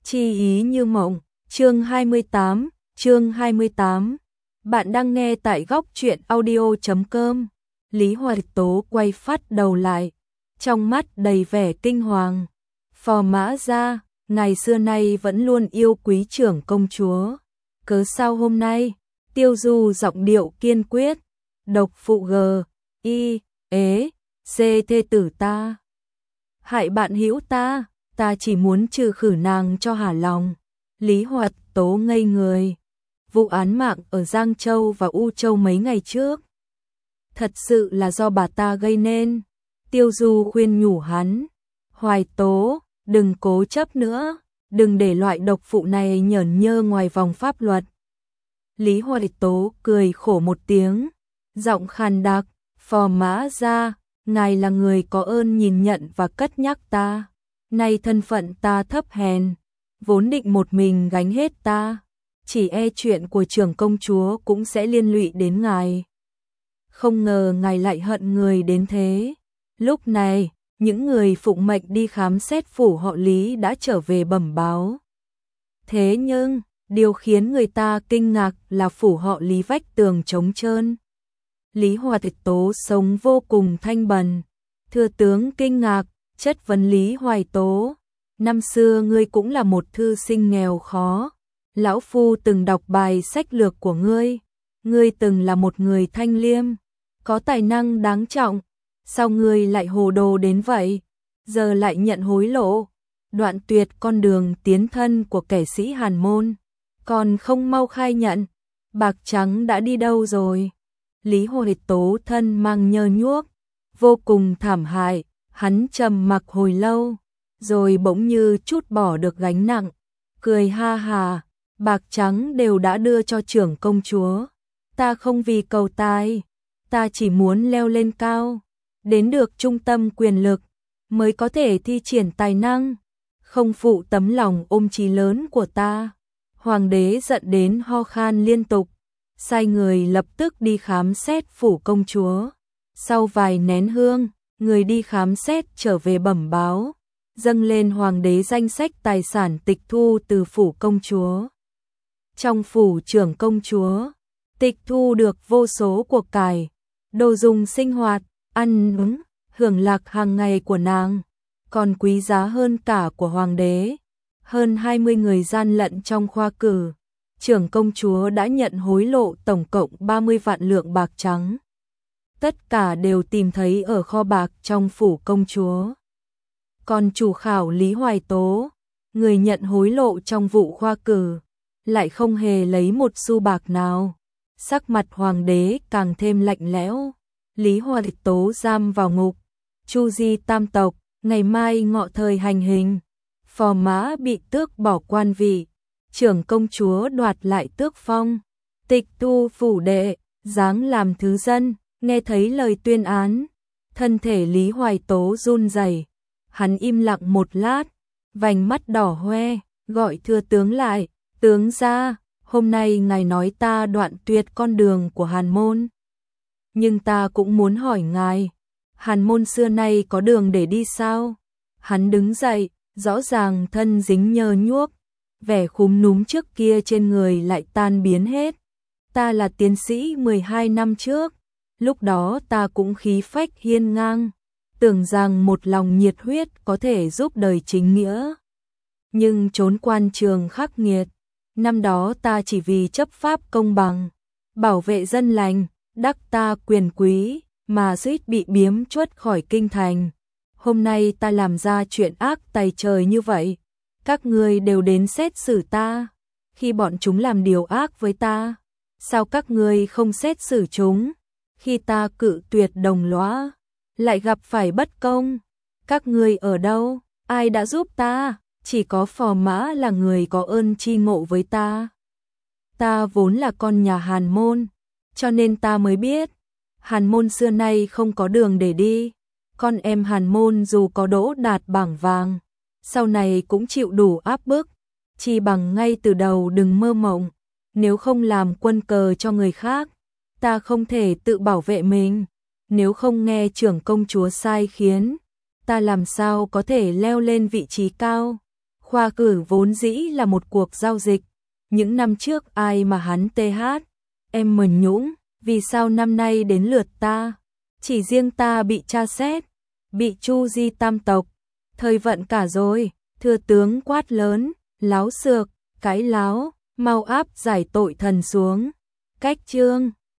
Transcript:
Chi ý như mộng, chương 28. Bạn đang nghe tại góc truyện audio.com. Lý Hoài Tố quay phát đầu lại, trong mắt đầy vẻ kinh hoàng. Phò Mã Gia, ngày xưa nay vẫn luôn yêu quý trưởng công chúa. Cớ sao hôm nay? Tiêu Du giọng điệu kiên quyết. Độc phụ G, I, ế, C thê tử ta. Hại bạn hữu ta chỉ muốn trừ khử nàng cho hả lòng. Lý Hoài Tố ngây người. Vụ án mạng ở Giang Châu và U Châu mấy ngày trước, thật sự là do bà ta gây nên. Tiêu Du khuyên nhủ hắn, Hoài Tố, đừng cố chấp nữa, đừng để loại độc phụ này nhởn nhơ ngoài vòng pháp luật. Lý Hoài Tố cười khổ một tiếng, giọng khàn đặc, Phò Mã Gia, ngài là người có ơn nhìn nhận và cất nhắc ta. Nay thân phận ta thấp hèn, vốn định một mình gánh hết ta, chỉ e chuyện của trưởng công chúa cũng sẽ liên lụy đến ngài. Không ngờ ngài lại hận người đến thế. Lúc này, những người phụng mệnh đi khám xét phủ họ Lý đã trở về bẩm báo. Thế nhưng, điều khiến người ta kinh ngạc là phủ họ Lý vách tường trống trơn. Lý Hoài Tố sống vô cùng thanh bần. Thừa tướng kinh ngạc, chất vấn Lý Hoài Tố. Năm xưa ngươi cũng là một thư sinh nghèo khó. Lão Phu từng đọc bài sách lược của ngươi. Ngươi từng là một người thanh liêm, có tài năng đáng trọng. Sao ngươi lại hồ đồ đến vậy? Giờ lại nhận hối lộ, đoạn tuyệt con đường tiến thân của kẻ sĩ Hàn Môn. Còn không mau khai nhận, bạc trắng đã đi đâu rồi? Lý Hoài Tố thân mang nhơ nhuốc, vô cùng thảm hại. Hắn trầm mặc hồi lâu, rồi bỗng như trút bỏ được gánh nặng, cười ha hà, bạc trắng đều đã đưa cho trưởng công chúa. Ta không vì cầu tài, ta chỉ muốn leo lên cao, đến được trung tâm quyền lực, mới có thể thi triển tài năng, không phụ tấm lòng ôm chí lớn của ta. Hoàng đế giận đến ho khan liên tục, sai người lập tức đi khám xét phủ công chúa. Sau vài nén hương, người đi khám xét trở về bẩm báo, dâng lên hoàng đế danh sách tài sản tịch thu từ phủ công chúa. Trong phủ trưởng công chúa, tịch thu được vô số của cải, đồ dùng sinh hoạt, ăn uống, hưởng lạc hàng ngày của nàng, còn quý giá hơn cả của hoàng đế. Hơn 20 người gian lận trong khoa cử, trưởng công chúa đã nhận hối lộ tổng cộng 30 vạn lượng bạc trắng. Tất cả đều tìm thấy ở kho bạc trong phủ công chúa. Còn chủ khảo Lý Hoài Tố, người nhận hối lộ trong vụ khoa cử, lại không hề lấy một xu bạc nào. Sắc mặt hoàng đế càng thêm lạnh lẽo. Lý Hoài Tố giam vào ngục. Chu di tam tộc, ngày mai ngọ thời hành hình. Phò Mã bị tước bỏ quan vị, trưởng công chúa đoạt lại tước phong, tịch thu phủ đệ, giáng làm thứ dân. Nghe thấy lời tuyên án, thân thể Lý Hoài Tố run rẩy. Hắn im lặng một lát, vành mắt đỏ hoe, gọi thừa tướng lại. Tướng gia, hôm nay ngài nói ta đoạn tuyệt con đường của Hàn Môn, nhưng ta cũng muốn hỏi ngài, Hàn Môn xưa nay có đường để đi sao? Hắn đứng dậy, rõ ràng thân dính nhơ nhuốc, vẻ khúm núm trước kia trên người lại tan biến hết. Ta là tiến sĩ 12 năm trước, lúc đó ta cũng khí phách hiên ngang, tưởng rằng một lòng nhiệt huyết có thể giúp đời chính nghĩa. Nhưng trốn quan trường khắc nghiệt, năm đó ta chỉ vì chấp pháp công bằng, bảo vệ dân lành, đắc ta quyền quý, mà suýt bị biếm truất khỏi kinh thành. Hôm nay ta làm ra chuyện ác tày trời như vậy, các ngươi đều đến xét xử ta. Khi bọn chúng làm điều ác với ta, sao các ngươi không xét xử chúng? Khi ta cự tuyệt đồng lõa, lại gặp phải bất công. Các ngươi ở đâu? Ai đã giúp ta? Chỉ có Phò Mã là người có ơn tri ngộ với ta. Ta vốn là con nhà Hàn Môn, cho nên ta mới biết, Hàn Môn xưa nay không có đường để đi. Con em Hàn Môn dù có đỗ đạt bảng vàng, sau này cũng chịu đủ áp bức. Chỉ bằng ngay từ đầu đừng mơ mộng, nếu không làm quân cờ cho người khác, ta không thể tự bảo vệ mình. Nếu không nghe trưởng công chúa sai khiến, ta làm sao có thể leo lên vị trí cao. Khoa cử vốn dĩ là một cuộc giao dịch, những năm trước ai mà hắn em mần nhũng, vì sao năm nay đến lượt ta? Chỉ riêng ta bị tra xét, bị Chu Di tam tộc, thời vận cả rồi. Thừa tướng quát lớn, láo xược, cái láo, mau áp giải tội thần xuống. Cách chương